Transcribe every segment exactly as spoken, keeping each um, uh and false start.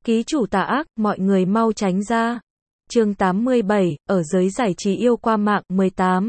Ký chủ tà ác, mọi người mau tránh ra. Chương tám mươi bảy, ở giới giải trí yêu qua mạng mười tám.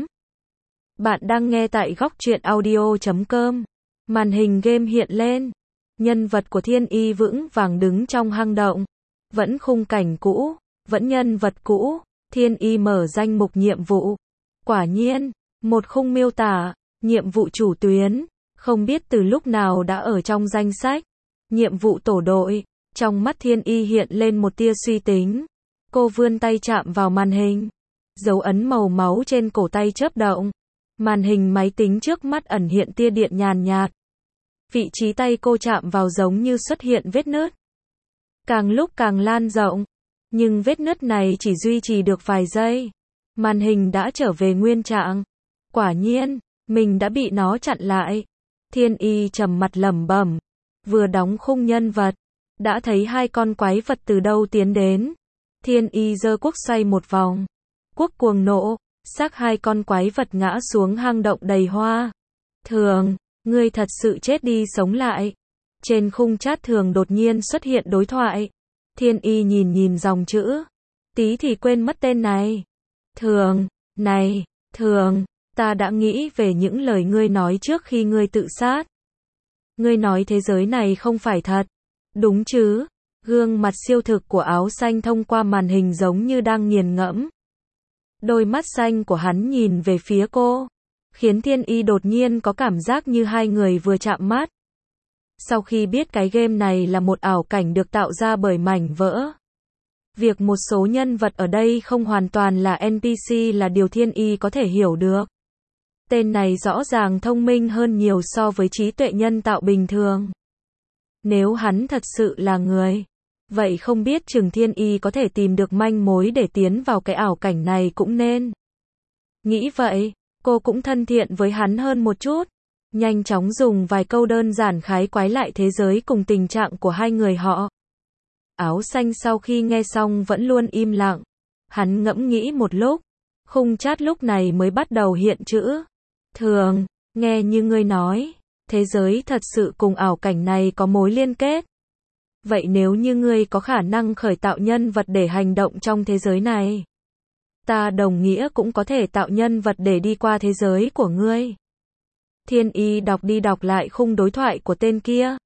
Bạn đang nghe tại góc truyện audio chấm com. Màn hình game hiện lên. Nhân vật của Thiên Y vững vàng đứng trong hang động. Vẫn khung cảnh cũ, vẫn nhân vật cũ. Thiên Y mở danh mục nhiệm vụ. Quả nhiên, một khung miêu tả, nhiệm vụ chủ tuyến, không biết từ lúc nào đã ở trong danh sách. Nhiệm vụ tổ đội. Trong mắt Thiên Y hiện lên một tia suy tính. Cô vươn tay chạm vào màn hình. Dấu ấn màu máu trên cổ tay chớp động. Màn hình máy tính trước mắt ẩn hiện tia điện nhàn nhạt. Vị trí tay cô chạm vào giống như xuất hiện vết nứt. Càng lúc càng lan rộng. Nhưng vết nứt này chỉ duy trì được vài giây. Màn hình đã trở về nguyên trạng. Quả nhiên, mình đã bị nó chặn lại. Thiên Y trầm mặt lẩm bẩm. Vừa đóng khung nhân vật, đã thấy hai con quái vật từ đâu tiến đến. Thiên Y giơ cuốc xoay một vòng. Cuốc cuồng nộ, xác hai con quái vật ngã xuống hang động đầy hoa. Thường, ngươi thật sự chết đi sống lại. Trên khung chat thường đột nhiên xuất hiện đối thoại. Thiên Y nhìn nhìn dòng chữ. Tí thì quên mất tên này. Thường, này, Thường, ta đã nghĩ về những lời ngươi nói trước khi ngươi tự sát. Ngươi nói thế giới này không phải thật. Đúng chứ? Gương mặt siêu thực của áo xanh thông qua màn hình giống như đang nghiền ngẫm. Đôi mắt xanh của hắn nhìn về phía cô, khiến Thiên Y đột nhiên có cảm giác như hai người vừa chạm mắt. Sau khi biết cái game này là một ảo cảnh được tạo ra bởi mảnh vỡ, việc một số nhân vật ở đây không hoàn toàn là en pê xê là điều Thiên Y có thể hiểu được. Tên này rõ ràng thông minh hơn nhiều so với trí tuệ nhân tạo bình thường. Nếu hắn thật sự là người, vậy không biết chừng Thiên Y có thể tìm được manh mối để tiến vào cái ảo cảnh này cũng nên. Nghĩ vậy, cô cũng thân thiện với hắn hơn một chút. Nhanh chóng dùng vài câu đơn giản khái quái lại thế giới cùng tình trạng của hai người họ. Áo xanh sau khi nghe xong vẫn luôn im lặng. Hắn ngẫm nghĩ một lúc. Khung chat lúc này mới bắt đầu hiện chữ. Thường, nghe như ngươi nói, thế giới thật sự cùng ảo cảnh này có mối liên kết. Vậy nếu như ngươi có khả năng khởi tạo nhân vật để hành động trong thế giới này, ta đồng nghĩa cũng có thể tạo nhân vật để đi qua thế giới của ngươi. Thiên Y đọc đi đọc lại khung đối thoại của tên kia.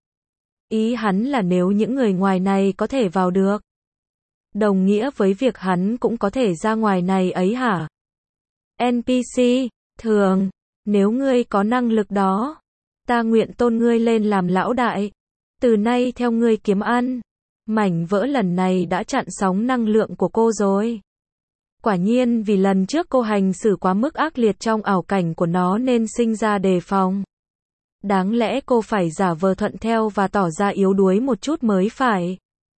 Ý hắn là nếu những người ngoài này có thể vào được, đồng nghĩa với việc hắn cũng có thể ra ngoài này ấy hả? en pê xê, Thường, nếu ngươi có năng lực đó, ta nguyện tôn ngươi lên làm lão đại. Từ nay theo ngươi kiếm ăn. Mảnh vỡ lần này đã chặn sóng năng lượng của cô rồi. Quả nhiên vì lần trước cô hành xử quá mức ác liệt trong ảo cảnh của nó nên sinh ra đề phòng. Đáng lẽ cô phải giả vờ thuận theo và tỏ ra yếu đuối một chút mới phải.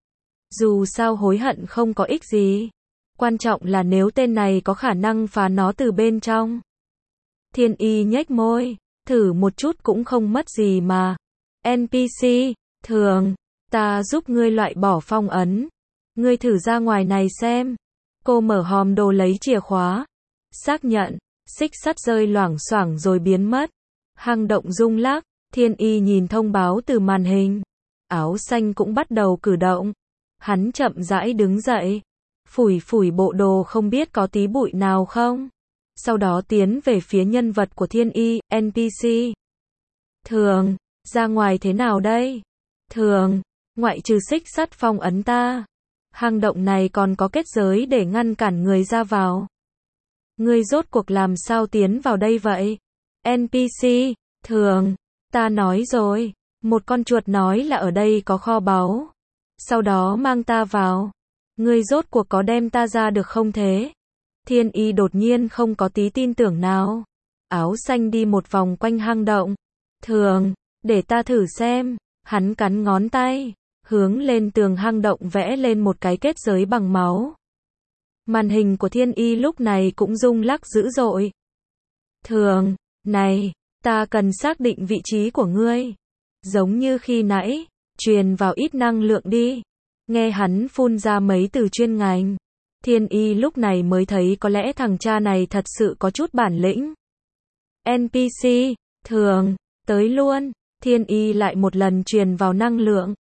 Dù sao hối hận không có ích gì. Quan trọng là nếu tên này có khả năng phá nó từ bên trong. Thiên Y nhếch môi, thử một chút cũng không mất gì mà. en pê xê, Thường, ta giúp ngươi loại bỏ phong ấn. Ngươi thử ra ngoài này xem. Cô mở hòm đồ lấy chìa khóa. Xác nhận, xích sắt rơi loảng xoảng rồi biến mất. Hang động rung lắc, Thiên Y nhìn thông báo từ màn hình. Áo xanh cũng bắt đầu cử động. Hắn chậm rãi đứng dậy. Phủi phủi bộ đồ không biết có tí bụi nào không. Sau đó tiến về phía nhân vật của Thiên Y, en pê xê. Thường, ra ngoài thế nào đây? Thường, ngoại trừ xích sắt phong ấn ta, hang động này còn có kết giới để ngăn cản người ra vào. Ngươi rốt cuộc làm sao tiến vào đây vậy? en pê xê, Thường, ta nói rồi, một con chuột nói là ở đây có kho báu. Sau đó mang ta vào. Ngươi rốt cuộc có đem ta ra được không thế? Thiên Y đột nhiên không có tí tin tưởng nào. Áo xanh đi một vòng quanh hang động. Thường, để ta thử xem. Hắn cắn ngón tay, hướng lên tường hang động vẽ lên một cái kết giới bằng máu. Màn hình của Thiên Y lúc này cũng rung lắc dữ dội. Thường, này, ta cần xác định vị trí của ngươi. Giống như khi nãy, truyền vào ít năng lượng đi. Nghe hắn phun ra mấy từ chuyên ngành. Thiên Y lúc này mới thấy có lẽ thằng cha này thật sự có chút bản lĩnh. en pê xê, Thường, tới luôn. Thiên Y lại một lần truyền vào năng lượng.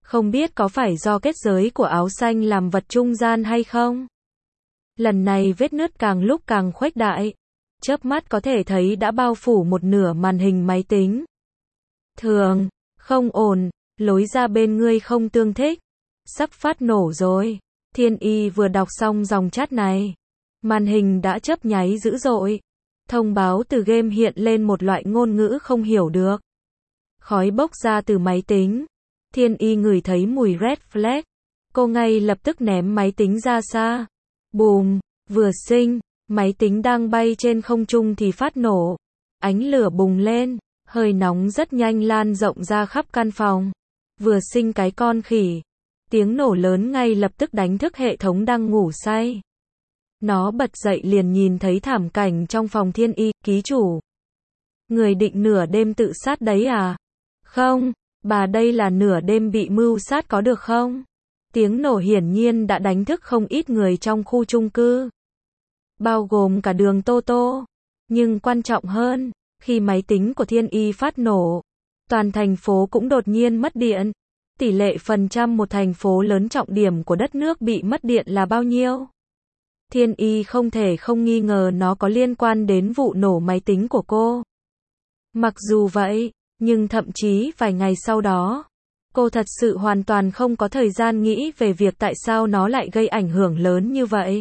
Không biết có phải do kết giới của áo xanh làm vật trung gian hay không? Lần này vết nứt càng lúc càng khuếch đại. Chớp mắt có thể thấy đã bao phủ một nửa màn hình máy tính. Thường, không ổn, lối ra bên ngươi không tương thích. Sắp phát nổ rồi. Thiên Y vừa đọc xong dòng chat này. Màn hình đã chớp nháy dữ dội. Thông báo từ game hiện lên một loại ngôn ngữ không hiểu được. Khói bốc ra từ máy tính. Thiên Y ngửi thấy mùi red flag. Cô ngay lập tức ném máy tính ra xa. Bùm, vừa sinh, máy tính đang bay trên không trung thì phát nổ. Ánh lửa bùng lên, hơi nóng rất nhanh lan rộng ra khắp căn phòng. Vừa sinh cái con khỉ. Tiếng nổ lớn ngay lập tức đánh thức hệ thống đang ngủ say. Nó bật dậy liền nhìn thấy thảm cảnh trong phòng Thiên Y, ký chủ. Người định nửa đêm tự sát đấy à? Không, bà đây là nửa đêm bị mưu sát có được không? Tiếng nổ hiển nhiên đã đánh thức không ít người trong khu chung cư. Bao gồm cả Đường Tô Tô. Nhưng quan trọng hơn, khi máy tính của Thiên Y phát nổ, toàn thành phố cũng đột nhiên mất điện. Tỷ lệ phần trăm một thành phố lớn trọng điểm của đất nước bị mất điện là bao nhiêu? Thiên Y không thể không nghi ngờ nó có liên quan đến vụ nổ máy tính của cô. Mặc dù vậy, nhưng thậm chí vài ngày sau đó, cô thật sự hoàn toàn không có thời gian nghĩ về việc tại sao nó lại gây ảnh hưởng lớn như vậy.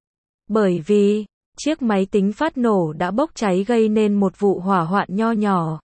Bởi vì, chiếc máy tính phát nổ đã bốc cháy gây nên một vụ hỏa hoạn nho nhỏ.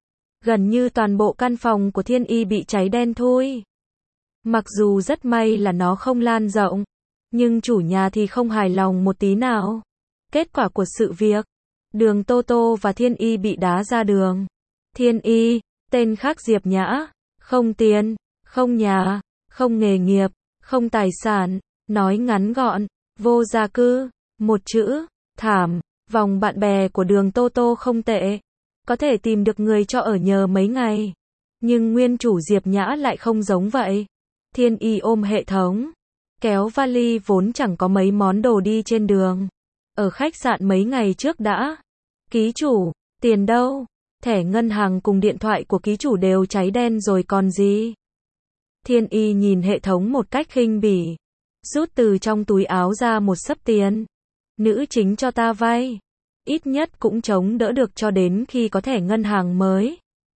Gần như toàn bộ căn phòng của Thiên Y bị cháy đen thui. Mặc dù rất may là nó không lan rộng, nhưng chủ nhà thì không hài lòng một tí nào. Kết quả của sự việc, Đường Tô Tô và Thiên Y bị đá ra đường. Thiên Y, tên khác Diệp Nhã, không tiền, không nhà, không nghề nghiệp, không tài sản, nói ngắn gọn, vô gia cư, một chữ, thảm. Vòng bạn bè của Đường Tô Tô không tệ, có thể tìm được người cho ở nhờ mấy ngày. Nhưng nguyên chủ Diệp Nhã lại không giống vậy. Thiên Y ôm hệ thống, kéo vali vốn chẳng có mấy món đồ đi trên đường. Ở khách sạn mấy ngày trước đã. Ký chủ, tiền đâu? Thẻ ngân hàng cùng điện thoại của ký chủ đều cháy đen rồi còn gì? Thiên Y nhìn hệ thống một cách khinh bỉ. Rút từ trong túi áo ra một xấp tiền. Nữ chính cho ta vay. Ít nhất cũng chống đỡ được cho đến khi có thẻ ngân hàng mới.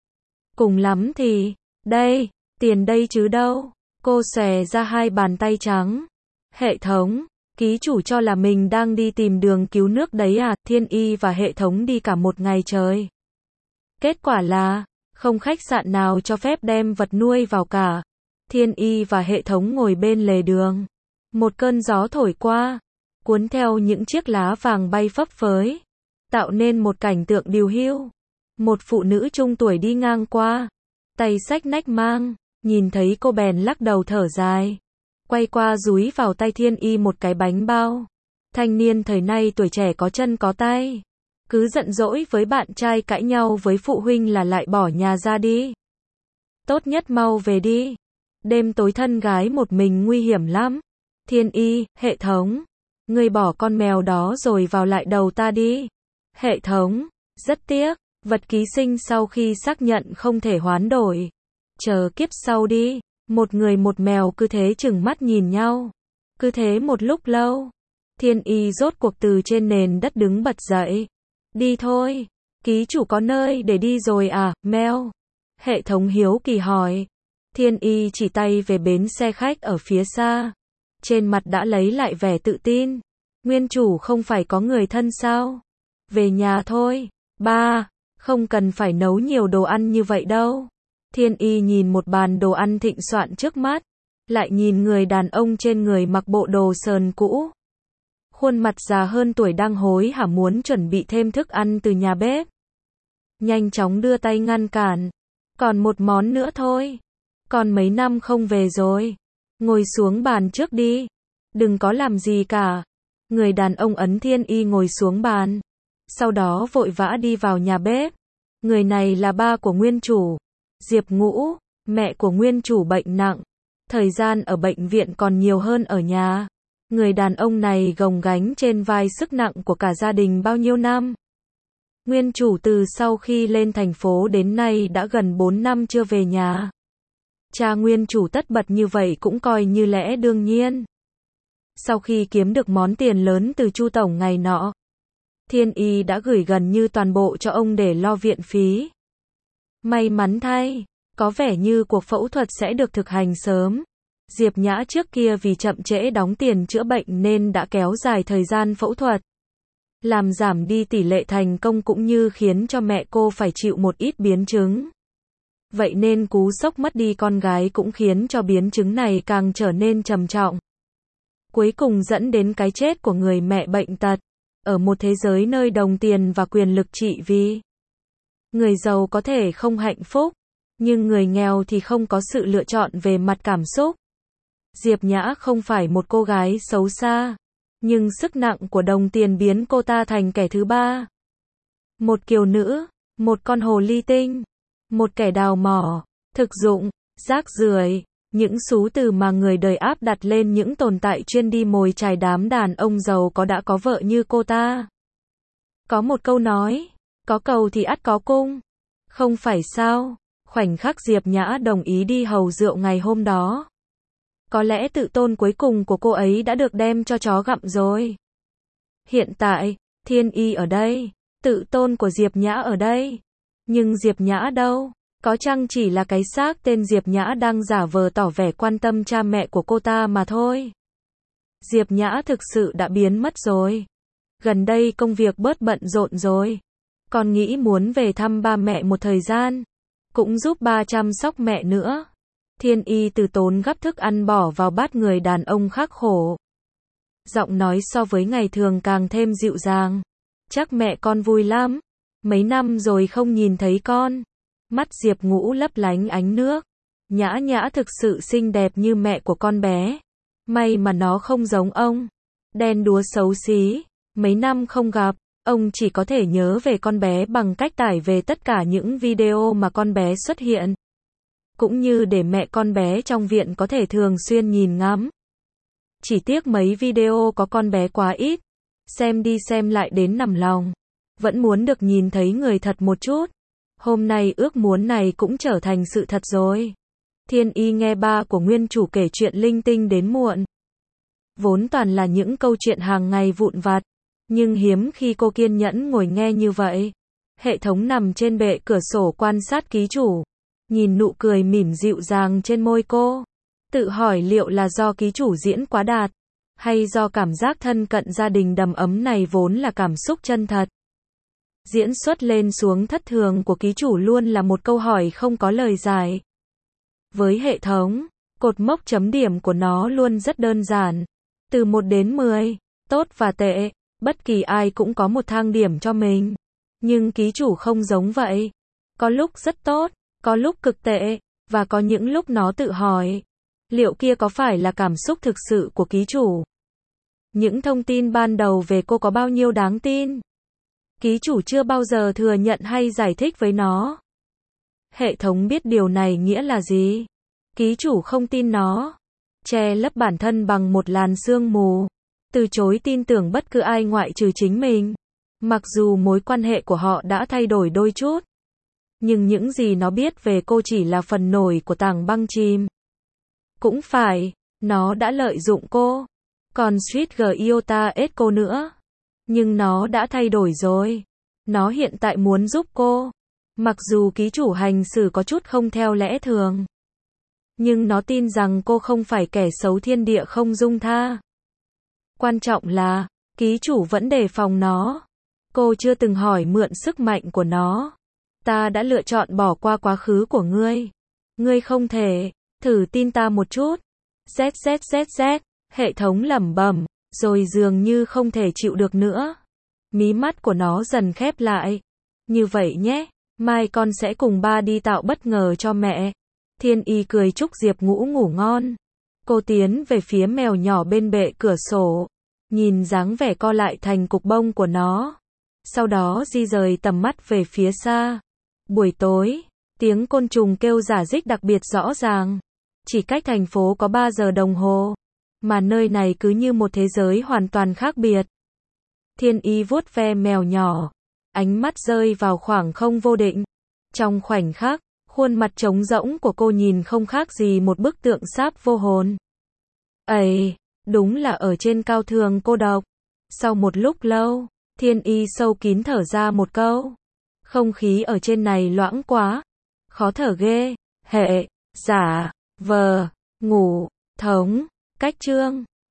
Cùng lắm thì, đây, tiền đây chứ đâu. Cô xòe ra hai bàn tay trắng. Hệ thống, ký chủ cho là mình đang đi tìm đường cứu nước đấy à? Thiên Y và hệ thống đi cả một ngày trời. Kết quả là, không khách sạn nào cho phép đem vật nuôi vào cả. Thiên Y và hệ thống ngồi bên lề đường. Một cơn gió thổi qua, cuốn theo những chiếc lá vàng bay phấp phới, tạo nên một cảnh tượng điều hưu. Một phụ nữ trung tuổi đi ngang qua, tay xách nách mang, nhìn thấy cô bèn lắc đầu thở dài, quay qua dúi vào tay Thiên Y một cái bánh bao. Thanh niên thời nay tuổi trẻ có chân có tay, cứ giận dỗi với bạn trai cãi nhau với phụ huynh là lại bỏ nhà ra đi. Tốt nhất mau về đi. Đêm tối thân gái một mình nguy hiểm lắm. Thiên Y, hệ thống, ngươi bỏ con mèo đó rồi vào lại đầu ta đi. Hệ thống, rất tiếc, vật ký sinh sau khi xác nhận không thể hoán đổi. Chờ kiếp sau đi. Một người một mèo cứ thế chừng mắt nhìn nhau. Cứ thế một lúc lâu. Thiên Y rốt cuộc từ trên nền đất đứng bật dậy. Đi thôi. Ký chủ có nơi để đi rồi à, mèo? Hệ thống hiếu kỳ hỏi. Thiên Y chỉ tay về bến xe khách ở phía xa. Trên mặt đã lấy lại vẻ tự tin. Nguyên chủ không phải có người thân sao? Về nhà thôi. Ba, không cần phải nấu nhiều đồ ăn như vậy đâu. Thiên Y nhìn một bàn đồ ăn thịnh soạn trước mắt. Lại nhìn người đàn ông trên người mặc bộ đồ sờn cũ. Khuôn mặt già hơn tuổi đang hối hả muốn chuẩn bị thêm thức ăn từ nhà bếp. Nhanh chóng đưa tay ngăn cản. Còn một món nữa thôi. Còn mấy năm không về rồi. Ngồi xuống bàn trước đi. Đừng có làm gì cả. Người đàn ông ấn Thiên Y ngồi xuống bàn. Sau đó vội vã đi vào nhà bếp. Người này là ba của nguyên chủ. Diệp Ngũ, mẹ của nguyên chủ bệnh nặng. Thời gian ở bệnh viện còn nhiều hơn ở nhà. Người đàn ông này gồng gánh trên vai sức nặng của cả gia đình bao nhiêu năm. Nguyên chủ từ sau khi lên thành phố đến nay đã gần bốn năm chưa về nhà. Cha nguyên chủ tất bật như vậy cũng coi như lẽ đương nhiên. Sau khi kiếm được món tiền lớn từ Chu tổng ngày nọ, Thiên Y đã gửi gần như toàn bộ cho ông để lo viện phí. May mắn thay, có vẻ như cuộc phẫu thuật sẽ được thực hành sớm. Diệp Nhã trước kia vì chậm trễ đóng tiền chữa bệnh nên đã kéo dài thời gian phẫu thuật, làm giảm đi tỷ lệ thành công cũng như khiến cho mẹ cô phải chịu một ít biến chứng. Vậy nên cú sốc mất đi con gái cũng khiến cho biến chứng này càng trở nên trầm trọng. Cuối cùng dẫn đến cái chết của người mẹ bệnh tật. Ở một thế giới nơi đồng tiền và quyền lực trị vì, người giàu có thể không hạnh phúc, nhưng người nghèo thì không có sự lựa chọn về mặt cảm xúc. Diệp Nhã không phải một cô gái xấu xa, nhưng sức nặng của đồng tiền biến cô ta thành kẻ thứ ba. Một kiều nữ, một con hồ ly tinh, một kẻ đào mỏ, thực dụng, rác rưởi, những xú từ mà người đời áp đặt lên những tồn tại chuyên đi mồi chài đám đàn ông giàu có đã có vợ như cô ta. Có một câu nói, có cầu thì ắt có cung. Không phải sao? Khoảnh khắc Diệp Nhã đồng ý đi hầu rượu ngày hôm đó, có lẽ tự tôn cuối cùng của cô ấy đã được đem cho chó gặm rồi. Hiện tại, Thiên Y ở đây, tự tôn của Diệp Nhã ở đây. Nhưng Diệp Nhã đâu? Có chăng chỉ là cái xác tên Diệp Nhã đang giả vờ tỏ vẻ quan tâm cha mẹ của cô ta mà thôi. Diệp Nhã thực sự đã biến mất rồi. Gần đây công việc bớt bận rộn rồi. Con nghĩ muốn về thăm ba mẹ một thời gian, cũng giúp ba chăm sóc mẹ nữa. Thiên Y từ tốn gắp thức ăn bỏ vào bát người đàn ông khắc khổ. Giọng nói so với ngày thường càng thêm dịu dàng. Chắc mẹ con vui lắm. Mấy năm rồi không nhìn thấy con. Mắt Diệp Ngũ lấp lánh ánh nước. Nhã Nhã thực sự xinh đẹp như mẹ của con bé. May mà nó không giống ông. Đen đúa xấu xí. Mấy năm không gặp, ông chỉ có thể nhớ về con bé bằng cách tải về tất cả những video mà con bé xuất hiện. Cũng như để mẹ con bé trong viện có thể thường xuyên nhìn ngắm. Chỉ tiếc mấy video có con bé quá ít. Xem đi xem lại đến nằm lòng. Vẫn muốn được nhìn thấy người thật một chút. Hôm nay ước muốn này cũng trở thành sự thật rồi. Thiên Y nghe ba của nguyên chủ kể chuyện linh tinh đến muộn. Vốn toàn là những câu chuyện hàng ngày vụn vặt. Nhưng hiếm khi cô kiên nhẫn ngồi nghe như vậy. Hệ thống nằm trên bệ cửa sổ quan sát ký chủ. Nhìn nụ cười mỉm dịu dàng trên môi cô. Tự hỏi liệu là do ký chủ diễn quá đạt. Hay do cảm giác thân cận gia đình đầm ấm này vốn là cảm xúc chân thật. Diễn xuất lên xuống thất thường của ký chủ luôn là một câu hỏi không có lời giải. Với hệ thống, cột mốc chấm điểm của nó luôn rất đơn giản. Từ một đến mười, tốt và tệ, bất kỳ ai cũng có một thang điểm cho mình. Nhưng ký chủ không giống vậy. Có lúc rất tốt, có lúc cực tệ, và có những lúc nó tự hỏi, liệu kia có phải là cảm xúc thực sự của ký chủ? Những thông tin ban đầu về cô có bao nhiêu đáng tin? Ký chủ chưa bao giờ thừa nhận hay giải thích với nó. Hệ thống biết điều này nghĩa là gì. Ký chủ không tin nó. Che lấp bản thân bằng một làn sương mù. Từ chối tin tưởng bất cứ ai ngoại trừ chính mình. Mặc dù mối quan hệ của họ đã thay đổi đôi chút. Nhưng những gì nó biết về cô chỉ là phần nổi của tảng băng chìm. Cũng phải, nó đã lợi dụng cô. Còn Sweet Giota Echo nữa. Nhưng nó đã thay đổi rồi. Nó hiện tại muốn giúp cô. Mặc dù ký chủ hành xử có chút không theo lẽ thường. Nhưng nó tin rằng cô không phải kẻ xấu thiên địa không dung tha. Quan trọng là, ký chủ vẫn đề phòng nó. Cô chưa từng hỏi mượn sức mạnh của nó. Ta đã lựa chọn bỏ qua quá khứ của ngươi. Ngươi không thể, thử tin ta một chút. ZZZZ, hệ thống lẩm bẩm, rồi dường như không thể chịu được nữa. Mí mắt của nó dần khép lại. Như vậy nhé, mai con sẽ cùng ba đi tạo bất ngờ cho mẹ. Thiên Y cười chúc Diệp Ngũ ngủ ngon. Cô tiến về phía mèo nhỏ bên bệ cửa sổ. Nhìn dáng vẻ co lại thành cục bông của nó. Sau đó di rời tầm mắt về phía xa. Buổi tối, tiếng côn trùng kêu rả rích đặc biệt rõ ràng. Chỉ cách thành phố có ba giờ đồng hồ. Mà nơi này cứ như một thế giới hoàn toàn khác biệt. Thiên Y vuốt ve mèo nhỏ. Ánh mắt rơi vào khoảng không vô định. Trong khoảnh khắc, Khuôn mặt trống rỗng của cô nhìn không khác gì một bức tượng sáp vô hồn. Ây, đúng là ở trên cao thường cô độc. Sau một lúc lâu, Thiên Y sâu kín thở ra một câu. Không khí ở trên này loãng quá. Khó thở ghê. Hệ, giả, vờ, ngủ, thống, cách chương.